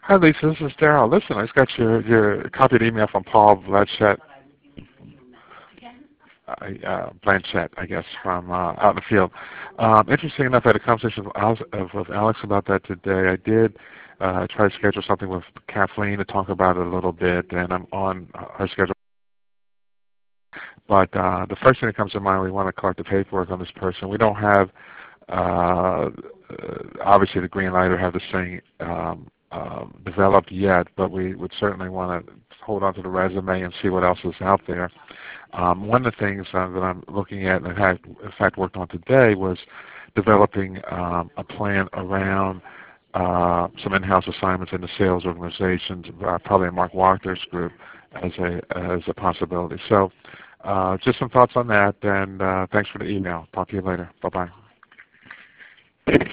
Hi, Lisa. This is Daryl. Listen, I just got your copied email from Paul Blanchett, Blanchett, I guess, from out in the field. Interesting enough, I had a conversation with Alex about that today. I did try to schedule something with Kathleen to talk about it a little bit, and I'm on her schedule. But the first thing that comes to mind, we want to collect the paperwork on this person. We don't have, uh, obviously, the green light or have this thing developed yet, but we would certainly want to hold on to the resume and see what else is out there. One of the things that I'm looking at and have, in fact, worked on today was developing a plan around some in-house assignments in the sales organizations, probably in Mark Wachter's group as a possibility. So just some thoughts on that, and thanks for the email. Talk to you later. Bye-bye.